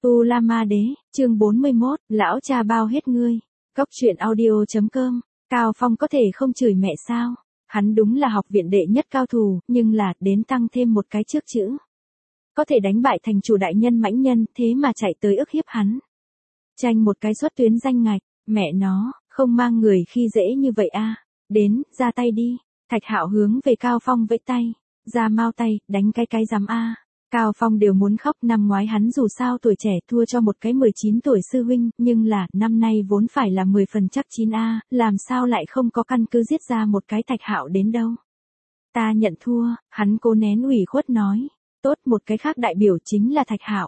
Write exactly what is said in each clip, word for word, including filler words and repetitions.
U La Ma Đế, chương bốn mươi mốt, lão cha bao hết ngươi. Cốc truyện audio.com, Cao Phong có thể không chửi mẹ sao? Hắn đúng là học viện đệ nhất cao thủ, nhưng là, đến tăng thêm một cái trước chữ. Có thể đánh bại thành chủ đại nhân mãnh nhân, thế mà chạy tới ức hiếp hắn. Tranh một cái xuất tuyến danh ngạch, mẹ nó, không mang người khi dễ như vậy a. À. Đến, ra tay đi. Thạch Hạo hướng về Cao Phong vẫy tay, ra mau tay, đánh cái cái giám a. À. Cao Phong đều muốn khóc, năm ngoái hắn dù sao tuổi trẻ thua cho một cái mười chín tuổi sư huynh, nhưng là, năm nay vốn phải là mười phần chắc chín a, làm sao lại không có căn cứ giết ra một cái Thạch Hạo đến đâu. Ta nhận thua, hắn cố nén ủy khuất nói, tốt, một cái khác đại biểu chính là Thạch Hạo.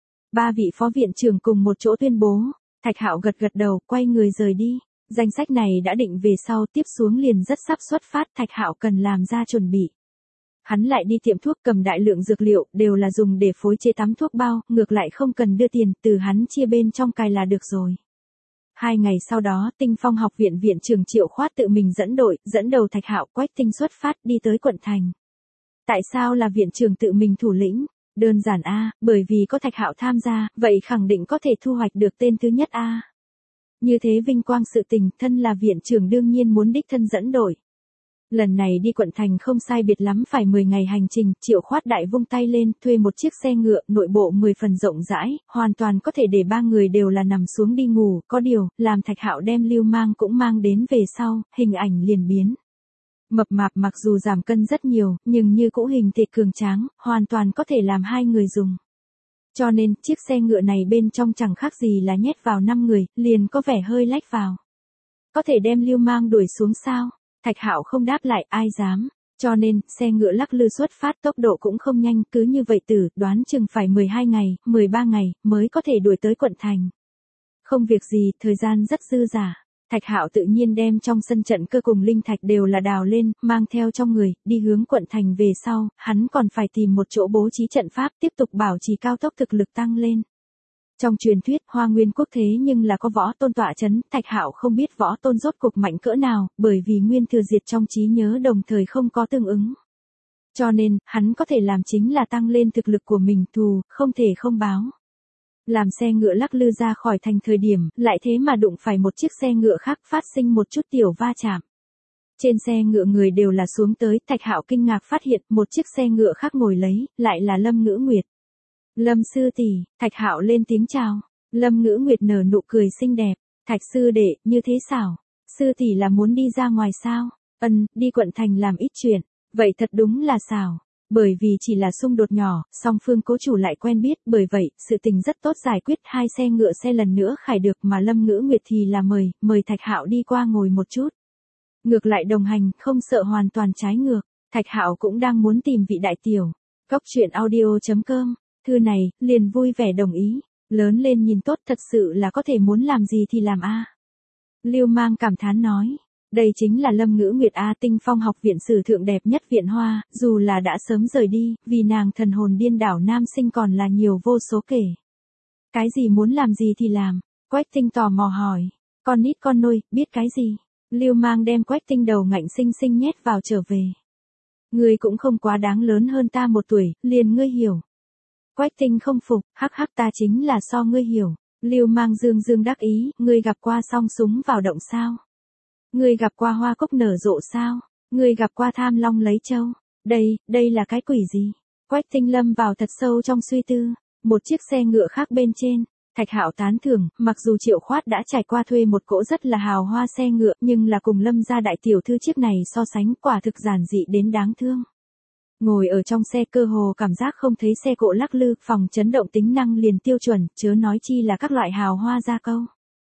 Ba vị phó viện trưởng cùng một chỗ tuyên bố, Thạch Hạo gật gật đầu, quay người rời đi. Danh sách này đã định về sau, tiếp xuống liền rất sắp xuất phát, Thạch Hạo cần làm ra chuẩn bị. Hắn lại đi tiệm thuốc cầm đại lượng dược liệu, đều là dùng để phối chế tắm thuốc bao, ngược lại không cần đưa tiền, từ hắn chia bên trong cài là được rồi. Hai ngày sau đó, Tinh Phong học viện viện trưởng Triệu Khoát tự mình dẫn đội, dẫn đầu Thạch Hạo, Quách Tinh xuất phát đi tới quận thành. Tại sao là viện trưởng tự mình thủ lĩnh? Đơn giản a, bởi vì có Thạch Hạo tham gia, vậy khẳng định có thể thu hoạch được tên thứ nhất a. Như thế vinh quang sự tình, thân là viện trưởng đương nhiên muốn đích thân dẫn đội. Lần này đi quận thành không sai biệt lắm phải mười ngày hành trình, Triệu Khoát đại vung tay lên, thuê một chiếc xe ngựa, nội bộ mười phần rộng rãi, hoàn toàn có thể để ba người đều là nằm xuống đi ngủ, có điều, làm Thạch Hạo đem Lưu Mang cũng mang đến về sau, hình ảnh liền biến. Mập mạp mặc dù giảm cân rất nhiều, nhưng như cũ hình thể cường tráng, hoàn toàn có thể làm hai người dùng. Cho nên, chiếc xe ngựa này bên trong chẳng khác gì là nhét vào năm người, liền có vẻ hơi lách vào. Có thể đem Lưu Mang đuổi xuống sao? Thạch Hạo không đáp lại, ai dám. Cho nên, xe ngựa lắc lư xuất phát, tốc độ cũng không nhanh, cứ như vậy tử, đoán chừng phải mười hai ngày, mười ba ngày, mới có thể đuổi tới quận thành. Không việc gì, thời gian rất dư dả. Thạch Hạo tự nhiên đem trong sân trận cơ cùng linh thạch đều là đào lên, mang theo trong người, đi hướng quận thành về sau, hắn còn phải tìm một chỗ bố trí trận pháp tiếp tục bảo trì cao tốc thực lực tăng lên. Trong truyền thuyết, Hoa Nguyên quốc thế nhưng là có võ tôn tọa chấn, Thạch Hạo không biết võ tôn rốt cục mạnh cỡ nào, bởi vì nguyên thừa diệt trong trí nhớ đồng thời không có tương ứng. Cho nên, hắn có thể làm chính là tăng lên thực lực của mình, thù, không thể không báo. Làm xe ngựa lắc lư ra khỏi thành thời điểm, lại thế mà đụng phải một chiếc xe ngựa khác, phát sinh một chút tiểu va chạm. Trên xe ngựa người đều là xuống tới, Thạch Hạo kinh ngạc phát hiện một chiếc xe ngựa khác ngồi lấy, lại là Lâm Ngữ Nguyệt. Lâm sư tỷ, Thạch Hạo lên tiếng chào. Lâm Ngữ Nguyệt nở nụ cười xinh đẹp, Thạch sư đệ, như thế xảo. Sư tỷ là muốn đi ra ngoài sao? Ân, đi quận thành làm ít chuyện. Vậy thật đúng là xảo. Bởi vì chỉ là xung đột nhỏ, song phương cố chủ lại quen biết, bởi vậy, sự tình rất tốt giải quyết, hai xe ngựa xe lần nữa khải được, mà Lâm Ngữ Nguyệt thì là mời, mời Thạch Hạo đi qua ngồi một chút. Ngược lại đồng hành, không sợ hoàn toàn trái ngược. Thạch Hạo cũng đang muốn tìm vị đại tiểu. Cốc truyện audio.com, thư này, liền vui vẻ đồng ý. Lớn lên nhìn tốt, thật sự là có thể muốn làm gì thì làm a. Lưu Mang cảm thán nói. Đây chính là Lâm Ngữ Nguyệt a, Tinh Phong học viện sử thượng đẹp nhất viện hoa, dù là đã sớm rời đi, vì nàng thần hồn điên đảo nam sinh còn là nhiều vô số kể. Cái gì muốn làm gì thì làm, Quách Tinh tò mò hỏi, con nít con nôi, biết cái gì? Lưu Mang đem Quách Tinh đầu ngạnh xinh xinh nhét vào trở về. Ngươi cũng không quá đáng lớn hơn ta một tuổi, liền ngươi hiểu. Quách Tinh không phục, hắc hắc ta chính là so ngươi hiểu. Lưu Mang dương dương đắc ý, ngươi gặp qua song súng vào động sao? Ngươi gặp qua hoa cúc nở rộ sao? Ngươi gặp qua tham long lấy châu? Đây, đây là cái quỷ gì? Quách Tinh lâm vào thật sâu trong suy tư. Một chiếc xe ngựa khác bên trên. Thạch Hạo tán thưởng, mặc dù Triệu Khoát đã trải qua thuê một cỗ rất là hào hoa xe ngựa, nhưng là cùng Lâm gia đại tiểu thư chiếc này so sánh, quả thực giản dị đến đáng thương. Ngồi ở trong xe cơ hồ cảm giác không thấy xe cộ lắc lư, phòng chấn động tính năng liền tiêu chuẩn, chớ nói chi là các loại hào hoa gia câu.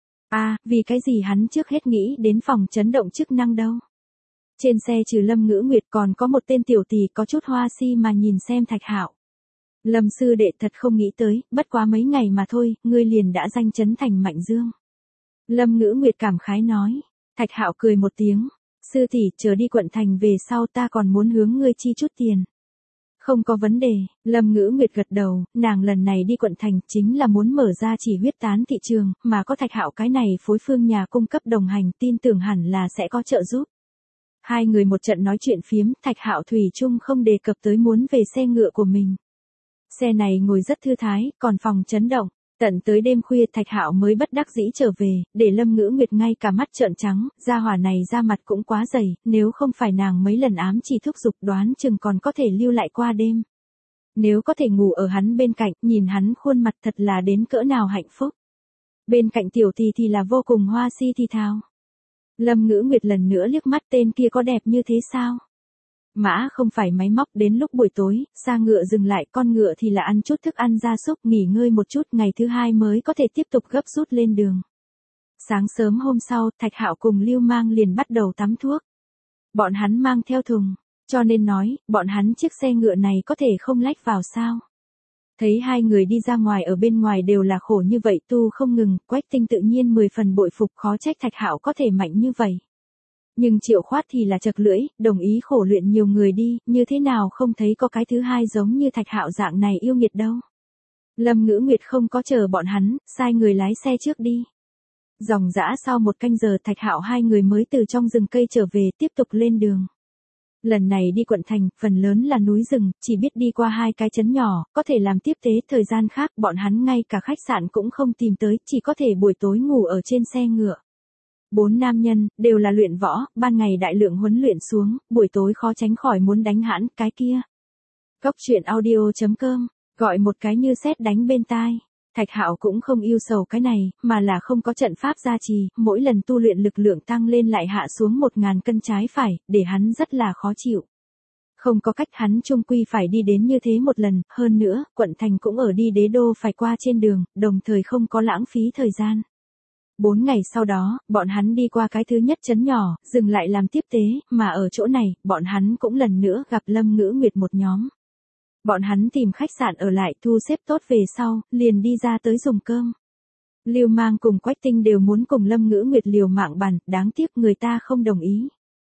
À, vì cái gì hắn trước hết nghĩ đến phòng chấn động chức năng đâu. Trên xe trừ Lâm Ngữ Nguyệt còn có một tên tiểu tỷ có chút hoa si mà nhìn xem Thạch Hạo. Lâm sư đệ thật không nghĩ tới, bất quá mấy ngày mà thôi, ngươi liền đã danh chấn thành Mạnh Dương. Lâm Ngữ Nguyệt cảm khái nói. Thạch Hạo cười một tiếng. Sư tỷ, chờ đi quận thành về sau ta còn muốn hướng ngươi chi chút tiền. Không có vấn đề, Lâm Ngữ Nguyệt gật đầu, nàng lần này đi quận thành chính là muốn mở ra chỉ huyết tán thị trường, mà có Thạch Hạo cái này phối phương nhà cung cấp đồng hành, tin tưởng hẳn là sẽ có trợ giúp. Hai người một trận nói chuyện phiếm, Thạch Hạo thủy chung không đề cập tới muốn về xe ngựa của mình. Xe này ngồi rất thư thái, còn phòng chấn động, Tận tới đêm khuya Thạch Hạo mới bất đắc dĩ trở về, để Lâm Ngữ Nguyệt ngay cả mắt trợn trắng, gia hỏa này da mặt cũng quá dày, nếu không phải nàng mấy lần ám chỉ thúc giục đoán chừng còn có thể lưu lại qua đêm. Nếu có thể ngủ ở hắn bên cạnh, nhìn hắn khuôn mặt thật là đến cỡ nào hạnh phúc. Bên cạnh tiểu thì thì là vô cùng hoa si thì thào. Lâm Ngữ Nguyệt lần nữa liếc mắt tên kia có đẹp như thế sao? Mã không phải máy móc, đến lúc buổi tối, xa ngựa dừng lại, con ngựa thì là ăn chút thức ăn gia súc, nghỉ ngơi một chút, ngày thứ hai mới có thể tiếp tục gấp rút lên đường. Sáng sớm hôm sau, Thạch Hạo cùng Lưu Mang liền bắt đầu tắm thuốc. Bọn hắn mang theo thùng, cho nên nói, bọn hắn chiếc xe ngựa này có thể không lách vào sao? Thấy hai người đi ra ngoài ở bên ngoài đều là khổ như vậy tu không ngừng, Quách Tinh tự nhiên mười phần bội phục, khó trách Thạch Hạo có thể mạnh như vậy. Nhưng Triệu Khoát thì là chật lưỡi, đồng ý khổ luyện nhiều người đi, như thế nào không thấy có cái thứ hai giống như Thạch Hạo dạng này yêu nghiệt đâu. Lâm Ngữ Nguyệt không có chờ bọn hắn, sai người lái xe trước đi. Dòng dã sau một canh giờ Thạch Hạo hai người mới từ trong rừng cây trở về, tiếp tục lên đường. Lần này đi quận thành, phần lớn là núi rừng, chỉ biết đi qua hai cái trấn nhỏ, có thể làm tiếp tế, thời gian khác bọn hắn ngay cả khách sạn cũng không tìm tới, chỉ có thể buổi tối ngủ ở trên xe ngựa. Bốn nam nhân, đều là luyện võ, ban ngày đại lượng huấn luyện xuống, buổi tối khó tránh khỏi muốn đánh hãn, cái kia. Cốc truyện audio chấm com, gọi một cái như sét đánh bên tai. Thạch Hạo cũng không yêu sầu cái này, mà là không có trận pháp gia trì, mỗi lần tu luyện lực lượng tăng lên lại hạ xuống một ngàn cân trái phải, để hắn rất là khó chịu. Không có cách, hắn chung quy phải đi đến như thế một lần, hơn nữa, quận thành cũng ở đi đế đô phải qua trên đường, đồng thời không có lãng phí thời gian. Bốn ngày sau đó, bọn hắn đi qua cái thứ nhất trấn nhỏ, dừng lại làm tiếp tế, mà ở chỗ này, bọn hắn cũng lần nữa gặp Lâm Ngữ Nguyệt một nhóm. Bọn hắn tìm khách sạn ở lại, thu xếp tốt về sau, liền đi ra tới dùng cơm. Lưu Mang cùng Quách Tinh đều muốn cùng Lâm Ngữ Nguyệt liều mạng bàn, đáng tiếc người ta không đồng ý.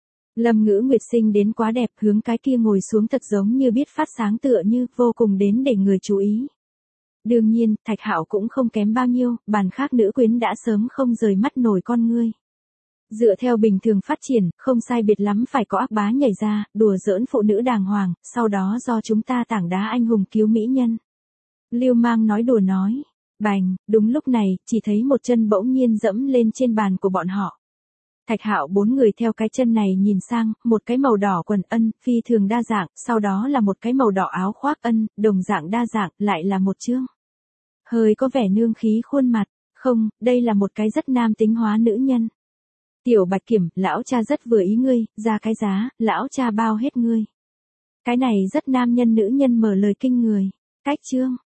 Lâm Ngữ Nguyệt sinh đến quá đẹp, hướng cái kia ngồi xuống thật giống như biết phát sáng tựa như, vô cùng đến để người chú ý. Đương nhiên, Thạch Hạo cũng không kém bao nhiêu, bàn khác nữ quyến đã sớm không rời mắt nổi con ngươi. Dựa theo bình thường phát triển, không sai biệt lắm phải có ác bá nhảy ra, đùa giỡn phụ nữ đàng hoàng, sau đó do chúng ta tảng đá anh hùng cứu mỹ nhân. Lưu Mang nói đùa nói, bành, đúng lúc này, chỉ thấy một chân bỗng nhiên dẫm lên trên bàn của bọn họ. Thạch Hạo bốn người theo cái chân này nhìn sang, một cái màu đỏ quần ân, phi thường đa dạng, sau đó là một cái màu đỏ áo khoác ân, đồng dạng đa dạng, lại là một chương. Hơi có vẻ nương khí khuôn mặt, không, đây là một cái rất nam tính hóa nữ nhân. Tiểu Bạch Kiểm, lão cha rất vừa ý ngươi, ra cái giá, lão cha bao hết ngươi. Cái này rất nam nhân nữ nhân mở lời kinh người. Cách chương.